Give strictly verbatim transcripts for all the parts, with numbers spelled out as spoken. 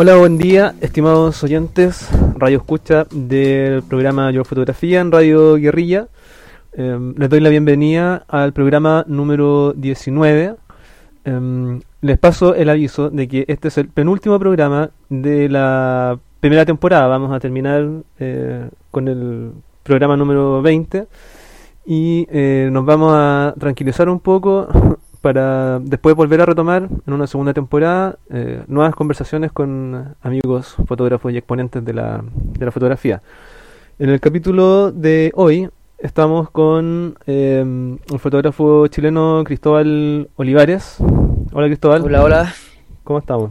Hola, buen día, estimados oyentes, radio escucha del programa Yo Fotografía en Radio Guerrilla. Eh, les doy la bienvenida al programa número diecinueve. Eh, les paso el aviso de que este es el penúltimo programa de la primera temporada. Vamos a terminar eh, con el programa número veinte y eh, nos vamos a tranquilizar un poco para después volver a retomar en una segunda temporada eh, nuevas conversaciones con amigos fotógrafos y exponentes de la, de la fotografía. En el capítulo de hoy estamos con eh, el fotógrafo chileno Cristóbal Olivares. Hola, Cristóbal. Hola, hola. ¿Cómo estamos?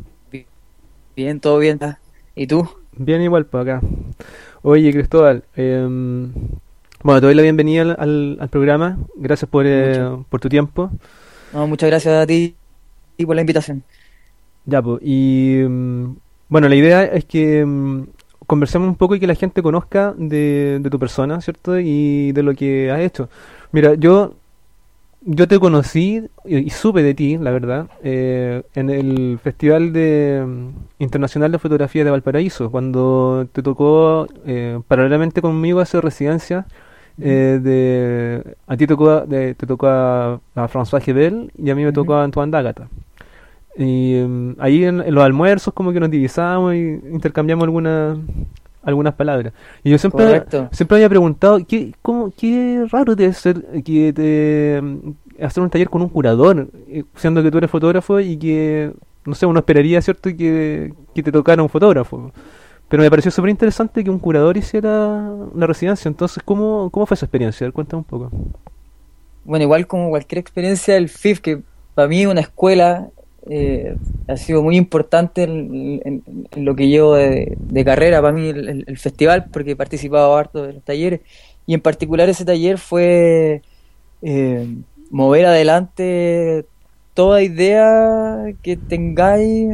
Bien, todo bien. ¿Y tú? Bien, igual por acá. Oye, Cristóbal, eh, bueno, te doy la bienvenida al, al, al programa. Gracias por, eh, por tu tiempo. No, muchas gracias a ti y por la invitación. Ya, pues, y um, bueno, la idea es que um, conversemos un poco y que la gente conozca de, de tu persona, ¿cierto? Y de lo que has hecho. Mira, yo yo te conocí y, y supe de ti, la verdad, eh, en el Festival de um, Internacional de Fotografía de Valparaíso, cuando te tocó eh, paralelamente conmigo hacer residencia. Eh, de, a ti tocó, de, te tocó a, a François Gebel y a mí me uh-huh. tocó a Antoine D'Agata. Y um, ahí en, en los almuerzos como que nos divisamos y intercambiamos algunas algunas palabras. Y yo siempre Correcto. siempre había preguntado qué cómo qué raro debe ser que te um, hacer un taller con un curador, siendo que tú eres fotógrafo y que no sé, uno esperaría, ¿cierto?, que, que te tocara un fotógrafo. Pero me pareció súper interesante que un curador hiciera la residencia. Entonces, ¿cómo, cómo fue esa experiencia? Cuéntame un poco. Bueno, igual como cualquier experiencia, el F I F, que para mí es una escuela, eh, ha sido muy importante en, en, en lo que llevo de, de carrera, para mí el, el, el festival, porque he participado harto de los talleres. Y en particular ese taller fue eh, mover adelante toda idea que tengáis...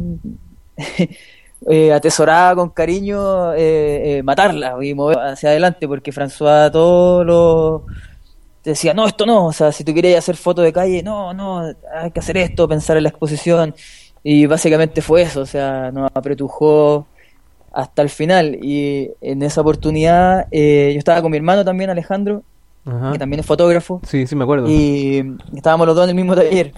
Eh, atesorada con cariño, eh, eh, matarla y mover hacia adelante, porque François todo lo te decía, no, esto no, o sea, si tú querías hacer fotos de calle, no, no, hay que hacer esto, pensar en la exposición, y básicamente fue eso, o sea, nos apretujó hasta el final. Y en esa oportunidad eh, yo estaba con mi hermano también, Alejandro, Ajá. que también es fotógrafo, sí, sí me acuerdo, y estábamos los dos en el mismo taller.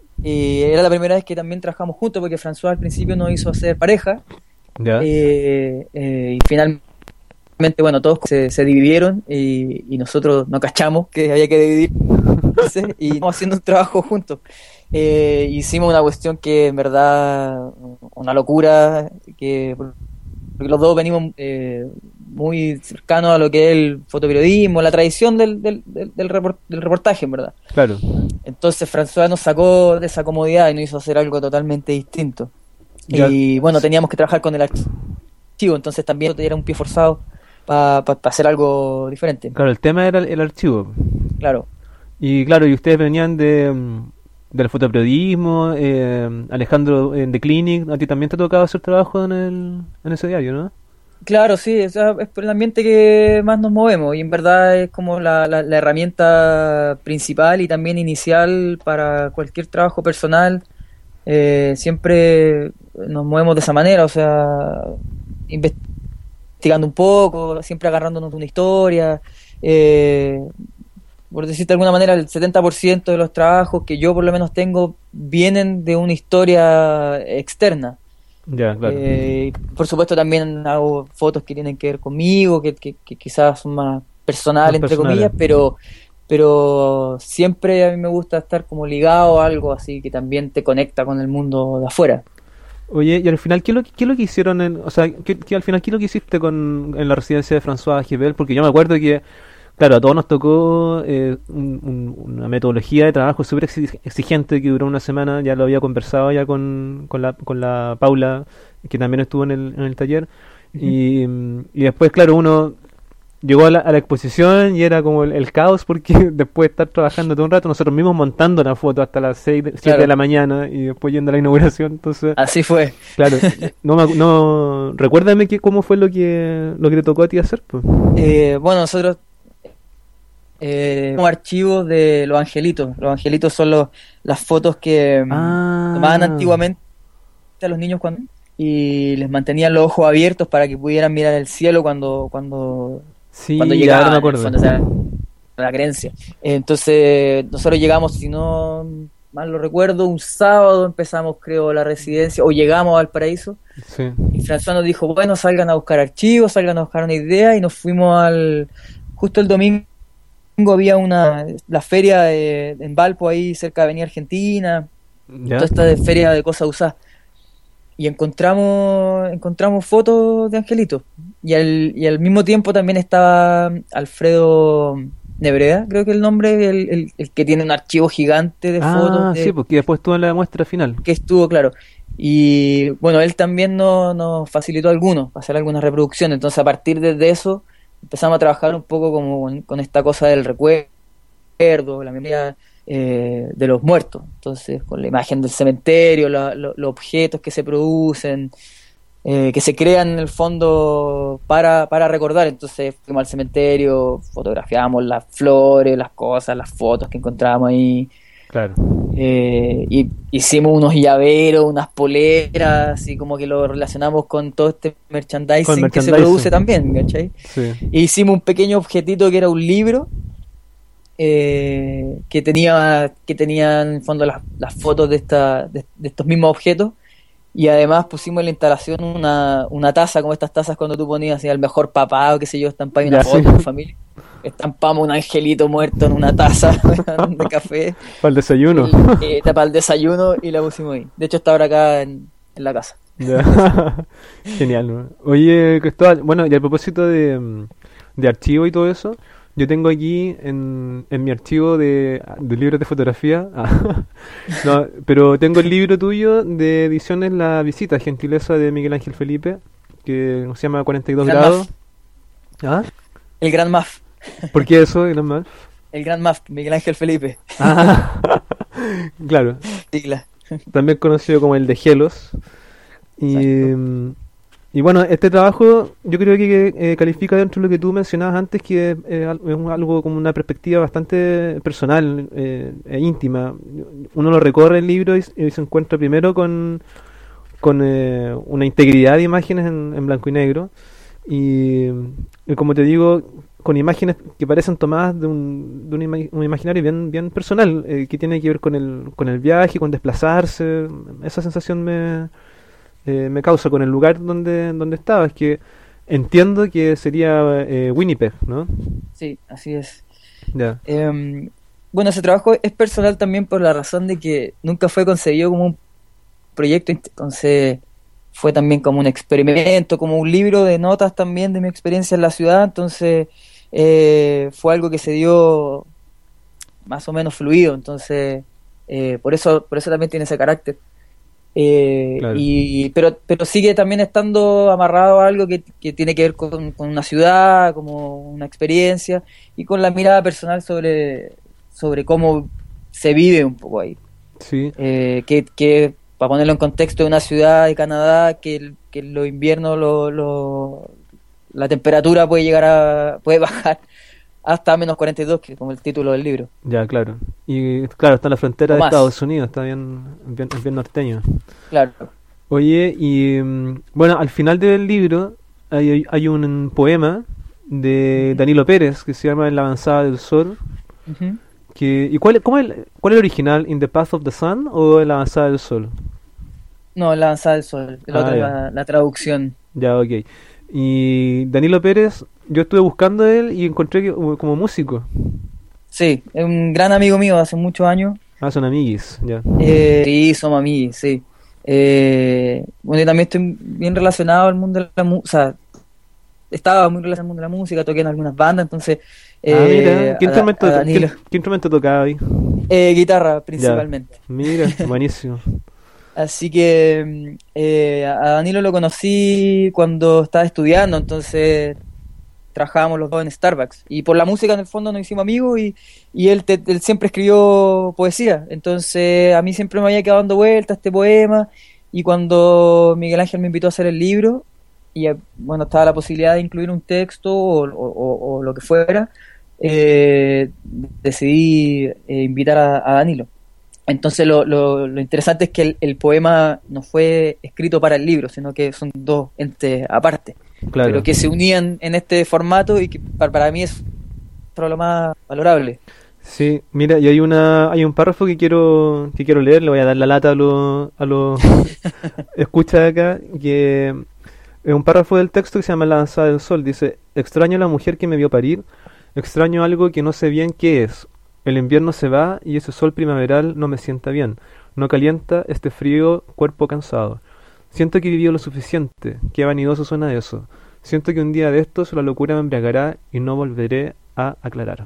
Y era la primera vez que también trabajamos juntos, porque François al principio nos hizo hacer pareja. ¿Ya? Eh, eh, y finalmente, bueno, todos se, se dividieron y, y nosotros nos cachamos que había que dividirse y estamos haciendo un trabajo juntos. Eh, hicimos una cuestión que en verdad, una locura, que porque los dos venimos eh, muy cercanos a lo que es el fotoperiodismo, la tradición del, del, del, del, report, del reportaje, en verdad. Claro. Entonces François nos sacó de esa comodidad y nos hizo hacer algo totalmente distinto. Ya. Y bueno, teníamos que trabajar con el archivo, entonces también era un pie forzado para pa, pa hacer algo diferente. Claro, el tema era el, el archivo. Claro. Y claro, y ustedes venían de del fotoperiodismo, eh, Alejandro en The Clinic, a ti también te tocaba hacer trabajo en el en ese diario, ¿no? Claro, sí, o sea, es por el ambiente que más nos movemos y en verdad es como la, la, la herramienta principal y también inicial para cualquier trabajo personal. Eh, siempre nos movemos de esa manera, o sea, investigando un poco, siempre agarrándonos de una historia. Eh, por decirte de alguna manera, el setenta por ciento de los trabajos que yo por lo menos tengo vienen de una historia externa. Ya, claro. Eh, por supuesto también hago fotos que tienen que ver conmigo, que, que, que quizás son más personales, más entre personales. comillas, pero pero siempre a mí me gusta estar como ligado a algo así que también te conecta con el mundo de afuera. Oye, y al final, ¿qué es lo, qué es lo que hicieron? En, o sea, ¿qué, qué, al final, ¿qué es lo que hiciste con, en la residencia de François Gebel? Porque yo me acuerdo que, claro, a todos nos tocó eh, un, un, una metodología de trabajo súper exigente que duró una semana. Ya lo había conversado ya con, con, la, con la Paula, que también estuvo en el, en el taller. Uh-huh. Y, y después, claro, uno llegó a la, a la exposición y era como el, el caos, porque después de estar trabajando todo un rato, nosotros mismos montando la foto hasta las seis, siete claro. de la mañana y después yendo a la inauguración. Entonces, así fue. Claro, no, no recuérdame que, cómo fue lo que lo que te tocó a ti hacer. Pues. Eh, bueno, nosotros eh, como archivos de los angelitos. Los angelitos son los, las fotos que ah. tomaban antiguamente a los niños cuando y les mantenían los ojos abiertos para que pudieran mirar el cielo cuando cuando, Sí, cuando ahora llegaban, me en el acuerdo. fondo, o sea, la creencia. Entonces nosotros llegamos, si no mal lo recuerdo, un sábado empezamos, creo, la residencia, o llegamos al Paraíso, Sí. y François nos dijo, bueno, salgan a buscar archivos, salgan a buscar una idea, y nos fuimos al... Justo el domingo había una... la feria de- en Valpo, ahí cerca de Avenida Argentina, ¿Ya? toda esta de feria de cosas usadas. Y encontramos encontramos fotos de Angelito. Y al, y al mismo tiempo también estaba Alfredo Nebrea, creo que el nombre, el, el, el que tiene un archivo gigante de fotos Ah, sí, de, porque después tuvo la muestra final. que estuvo, claro. Y bueno, él también nos, nos facilitó algunos, para hacer algunas reproducciones. Entonces a partir de eso empezamos a trabajar un poco como con, con esta cosa del recuerdo, la memoria eh, de los muertos. Entonces con la imagen del cementerio, la- lo- los objetos que se producen, eh, que se crean en el fondo para, para recordar. Entonces fuimos al cementerio, fotografiamos las flores, las cosas, las fotos que encontrábamos ahí. Claro. Eh, y hicimos unos llaveros, unas poleras, y como que lo relacionamos con todo este merchandising, Con que se merchandising. produce también, ¿cachai? Sí. E hicimos un pequeño objetito que era un libro eh, que tenía que tenía en el fondo las, las fotos de, esta, de, de estos mismos objetos, y además pusimos en la instalación una, una taza, como estas tazas cuando tú ponías así, al mejor papá o qué sé yo, estampáis una Ya, foto sí. de tu familia. Estampamos un angelito muerto en una taza de café, Para el desayuno. y, eh, para el desayuno, y la pusimos ahí. De hecho está ahora acá en, en la casa. Ya. Genial, ¿no? Oye, Cristóbal, bueno, y a propósito de, mm, de archivo y todo eso, yo tengo aquí en, en mi archivo de, de libros de fotografía, ah, no, pero tengo el libro tuyo de ediciones La Visita, gentileza de Miguel Ángel Felipe, que se llama cuarenta y dos Gran grados. ¿Ah? El Gran Maf, ¿Por qué eso, Gran Mal? el Gran Maf, Miguel Ángel Felipe, Ah, claro, sigla. también conocido como el de Gelos. Y, Exacto. mm, y bueno, este trabajo yo creo que eh, califica dentro de lo que tú mencionabas antes, que eh, al- es un- algo como una perspectiva bastante personal eh, e íntima. Uno lo recorre el libro y, s- y se encuentra primero con, con eh, una integridad de imágenes en, en blanco y negro. Y, y como te digo, con imágenes que parecen tomadas de un, de un, ima- un imaginario bien, bien personal, eh, que tiene que ver con el, con el viaje, con desplazarse. Esa sensación me, eh, me causa con el lugar donde, donde estaba. Es que entiendo que sería eh, Winnipeg, ¿no? Sí, así es. Ya, Eh, bueno, ese trabajo es personal también por la razón de que nunca fue concebido como un proyecto, entonces fue también como un experimento, como un libro de notas también de mi experiencia en la ciudad. Entonces eh, fue algo que se dio más o menos fluido, entonces eh, por eso por eso también tiene ese carácter. Eh, claro. y pero pero sigue también estando amarrado a algo que, que tiene que ver con, con una ciudad, como una experiencia, y con la mirada personal sobre sobre cómo se vive un poco ahí. Sí, Eh, que, que para ponerlo en contexto, de una ciudad de Canadá que, el- que en los inviernos lo, lo- la temperatura puede llegar a puede bajar hasta menos cuarenta y dos, que es como el título del libro, ya, claro. Y claro, está en la frontera o de más, Estados Unidos, está bien, bien, es bien norteño. claro. Oye, y mm, bueno, al final del libro hay, hay hay un poema de Ujú, Danilo Pérez que se llama En la avanzada del sol. ujú. Que, ¿y cuál, cómo es el, cuál es el original? ¿In the Path of the Sun o En la avanzada del sol? No, la avanzada del sol, el Ah, otro es ya, la, la traducción. ya, ok. Y Danilo Pérez, yo estuve buscando a él y encontré que uh, como músico. Sí, es un gran amigo mío de hace muchos años. Ah, son amiguis, ya. Eh, sí, somos amigos, sí. Eh, bueno, yo también estoy bien relacionado al mundo de la música, o sea, estaba muy relacionado al mundo de la música, toqué en algunas bandas, entonces Ah, mira, eh, ¿qué a, Da- instrumento, a qué, Danilo, qué instrumento tocaba ahí? eh, guitarra Ya, principalmente. mira, buenísimo. Así que mm, eh, a Danilo lo conocí cuando estaba estudiando, entonces trabajábamos los dos en Starbucks. Y por la música en el fondo nos hicimos amigos, y, y él, te- él siempre escribió poesía. Entonces a mí siempre me había quedado dando vueltas este poema. Y cuando Miguel Ángel me invitó a hacer el libro, y eh, bueno, estaba la posibilidad de incluir un texto o, o- o- o lo que fuera, eh, decidí eh, invitar a, a Danilo. Entonces lo, lo, lo interesante es que el, el poema no fue escrito para el libro, sino que son dos entes aparte, Claro. pero que se unían en este formato y que para, para mí es lo más valorable. Sí, mira, y hay una hay un párrafo que quiero que quiero leer, le voy a dar la lata a los a los escucha de acá, que es un párrafo del texto que se llama La danza del sol. Dice: extraño a la mujer que me vio parir, extraño algo que no sé bien qué es. El invierno se va y ese sol primaveral no me sienta bien, no calienta este frío cuerpo cansado. Siento que he vivido lo suficiente, qué vanidoso suena eso. Siento que un día de estos la locura me embriagará y no volveré a aclarar.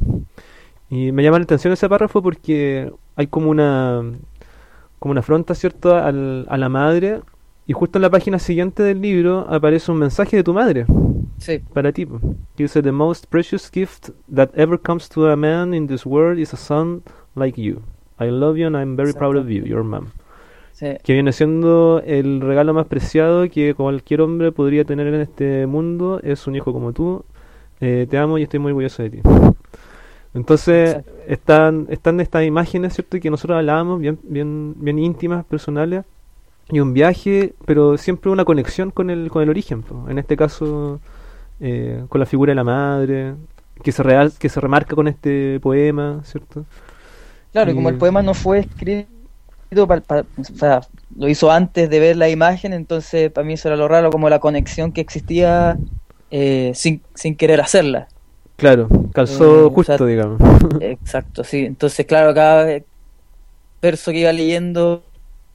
Y me llama la atención ese párrafo porque hay como una como una afronta, ¿cierto?, al, a la madre, y justo en la página siguiente del libro aparece un mensaje de tu madre Sí, para ti, po, que dice: the most precious gift that ever comes to a man in this world is a son like you. I love you and I'm very proud of exacto. you, your mom. Sí, Que viene siendo el regalo más preciado que cualquier hombre podría tener en este mundo, es un hijo como tú. Eh, te amo y estoy muy orgulloso de ti. Entonces exacto. están están estas imágenes, ¿cierto?, que nosotros hablábamos, bien bien bien íntimas, personales, y un viaje, pero siempre una conexión con el con el origen, po. En este caso, eh, con la figura de la madre, que se real, que se remarca con este poema, ¿cierto? Claro, y como el Y poema no fue escrito, para, para- o sea, lo hizo antes de ver la imagen, entonces para mí eso era lo raro, como la conexión que existía eh, sin, sin querer hacerla. claro, calzó Eh, o sea, justo, digamos. exacto, sí. Entonces, claro, cada verso que iba leyendo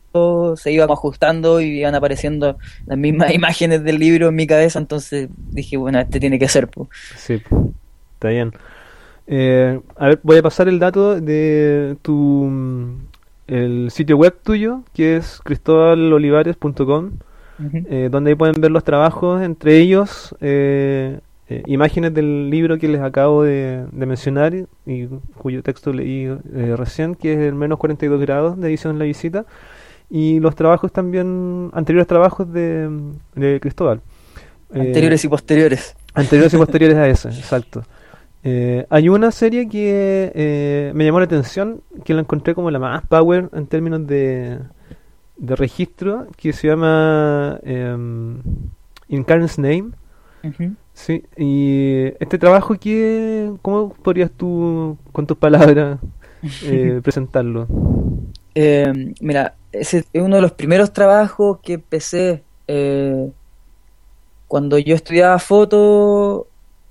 se iba como ajustando y iban apareciendo las mismas imágenes del libro en mi cabeza, entonces dije, bueno, este tiene que ser, pues. Sí, está bien. Eh, a ver, voy a pasar el dato de tu mm, el sitio web tuyo, que es cristobal olivares punto com, Ujú. eh, donde ahí pueden ver los trabajos, entre ellos eh, eh, imágenes del libro que les acabo de, de mencionar y cuyo texto leí eh, recién, que es el menos cuarenta y dos grados de edición La Visita, y los trabajos también, anteriores trabajos de, de Cristóbal. Eh, Anteriores y posteriores. Anteriores y posteriores a ese, exacto. Eh, hay una serie que eh, me llamó la atención, que la encontré como la más power en términos de, de registro, que se llama em, In Karen's Name. Ujú. Sí, y este trabajo, que, ¿cómo podrías tú, con tus palabras, eh, presentarlo? Eh, mira, ese es uno de los primeros trabajos que empecé eh, cuando yo estudiaba foto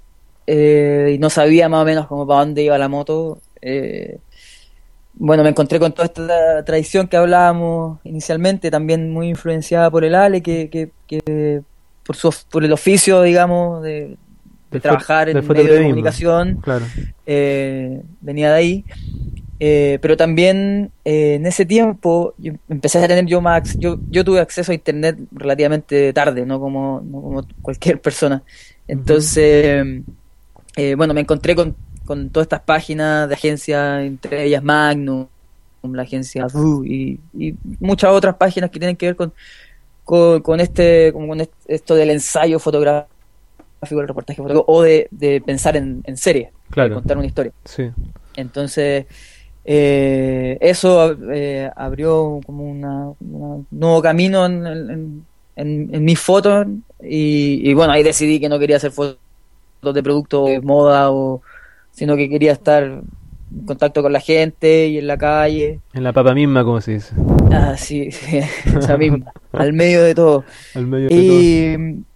eh, y no sabía más o menos como para dónde iba la moto. eh, bueno, me encontré con toda esta tradición que hablábamos inicialmente, también muy influenciada por el Ale, que, que, que por su, por el oficio, digamos, de, de Del, fo- trabajar del en medios de fotoperiodismo, comunicación, claro. eh, venía de ahí. Eh, pero también eh, en ese tiempo yo empecé a tener yo más, yo, yo tuve acceso a internet relativamente tarde, no como, no como cualquier persona. Ujú. Entonces, eh, bueno, me encontré con, con todas estas páginas de agencias, entre ellas Magnum, la agencia V U y, y muchas otras páginas que tienen que ver con, con, con este, como con est- esto del ensayo fotográfico, el reportaje fotográfico, o de, de pensar en, en serie, de Claro, contar una historia. sí. Entonces, eh, eso eh, abrió como una, un nuevo camino en, en, en, en mis fotos y, y bueno, ahí decidí que no quería hacer fotos de productos de moda, o, sino que quería estar en contacto con la gente y en la calle. En la papa misma, como se dice. Ah, sí, sí, esa misma, al medio de todo. Al medio de todo. Y,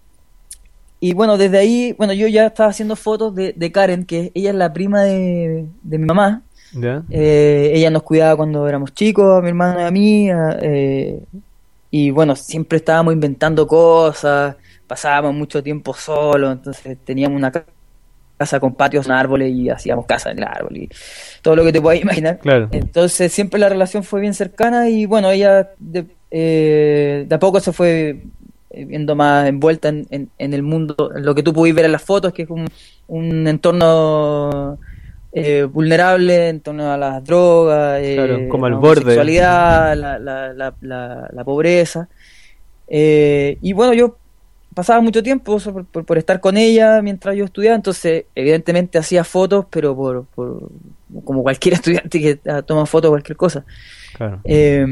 y bueno, desde ahí, bueno, yo ya estaba haciendo fotos de, de Karen, que ella es la prima de, de mi mamá. ¿Ya? Eh, ella nos cuidaba cuando éramos chicos, a mi hermano y a mí, a- eh, y bueno, siempre estábamos inventando cosas, pasábamos mucho tiempo solos, entonces teníamos una ca- casa con patios, con árboles y hacíamos casa en el árbol y todo lo que te puedas imaginar. Claro. Entonces siempre la relación fue bien cercana y bueno, ella de, eh, de a poco se fue eh, viendo más envuelta en, en, en el mundo, en lo que tú pudiste ver en las fotos, que es un, un entorno eh, vulnerable en torno a las drogas, Claro, eh, como al la borde. homosexualidad, la, la, la, la, la pobreza. Eh, y bueno, yo pasaba mucho tiempo, o sea, por, por, por estar con ella mientras yo estudiaba, entonces evidentemente hacía fotos, pero por, por como cualquier estudiante que ah, toma fotos de cualquier cosa. Claro. Eh,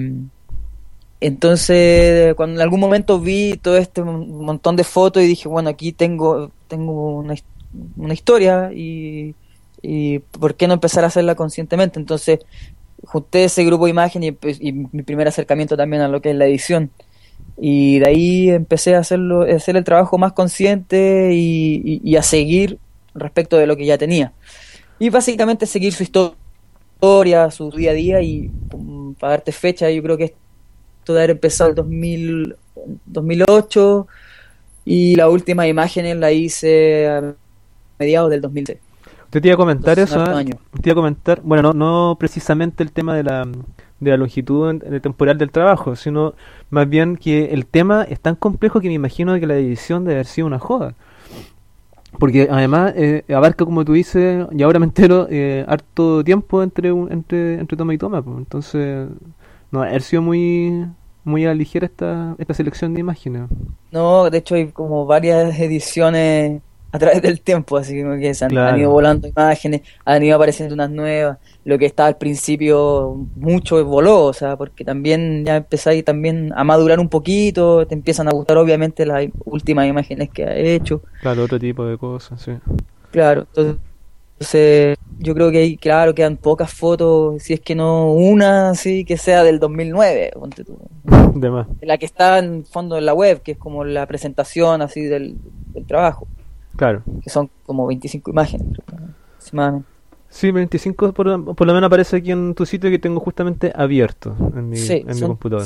entonces, cuando en algún momento vi todo este mon- montón de fotos y dije, bueno, aquí tengo, tengo una, his- una historia y, y ¿por qué no empezar a hacerla conscientemente? Entonces, junté ese grupo de imágenes y, empe- y mi primer acercamiento también a lo que es la edición. Y de ahí empecé a hacerlo, a hacer el trabajo más consciente y, y- y a seguir respecto de lo que ya tenía. Y básicamente seguir su historia, su día a día y um, para darte fecha, yo creo que esto de haber empezado el dos mil, dos mil ocho y las últimas imágenes las hice a mediados del dos mil seis. Te iba a comentar Entonces son eso, hartos ¿eh? años. Te iba a comentar, bueno, no, no precisamente el tema de la, de la longitud en- de temporal del trabajo, sino más bien que el tema es tan complejo que me imagino que la edición debe haber sido una joda. Porque además eh, abarca, como tú dices, y ahora me entero, eh, harto tiempo entre, un- entre, entre toma y toma, pues. Entonces, no, ha sido muy, muy a la ligera esta, esta selección de imágenes. No, de hecho hay como varias ediciones a través del tiempo, así como que se han, han ido Claro, volando imágenes, han ido apareciendo unas nuevas, lo que estaba al principio mucho voló, o sea, porque también ya empezáis también a madurar un poquito, te empiezan a gustar obviamente las últimas imágenes que has hecho, claro, otro tipo de cosas, sí. claro, entonces yo creo que ahí, claro, quedan pocas fotos, si es que no una, así que sea del dos mil nueve, ponte tú. De más. La que está en fondo en la web, que es como la presentación así del, del trabajo, Claro. que son como veinticinco imágenes, creo, aproximadamente. Sí, veinticinco por, por lo menos aparece aquí en tu sitio que tengo justamente abierto en mi, Sí, en mi son... computador.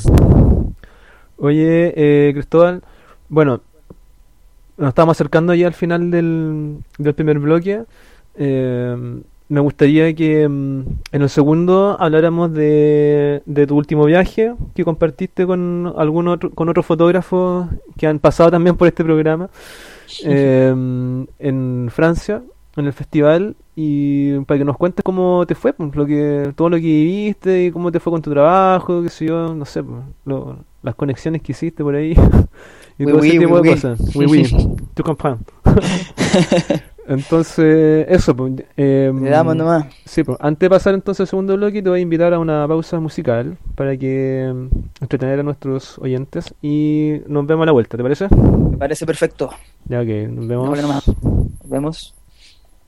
Oye, eh, Cristóbal, bueno, nos estamos acercando ya al final del, del primer bloque. Eh, Me gustaría que mm, en el segundo habláramos de, de tu último viaje que compartiste con algún otro, con otros fotógrafos que han pasado también por este programa eh, en Francia, en el festival, y para que nos cuentes cómo te fue, pues, lo que, todo lo que viviste y cómo te fue con tu trabajo, qué sé yo, no sé, pues, lo- las conexiones que hiciste por ahí y Oui, todo ese oui, tipo oui, de oui. cosas. Oui, oui, tu comprends. Entonces, eso, pues, eh, Le damos nomás. sí, pues, antes de pasar entonces al segundo bloque, te voy a invitar a una pausa musical para que mm, entretener a nuestros oyentes y nos vemos a la vuelta, ¿te parece? Me parece perfecto. Ya, ok, nos Démosle vemos. nomás. Nos vemos.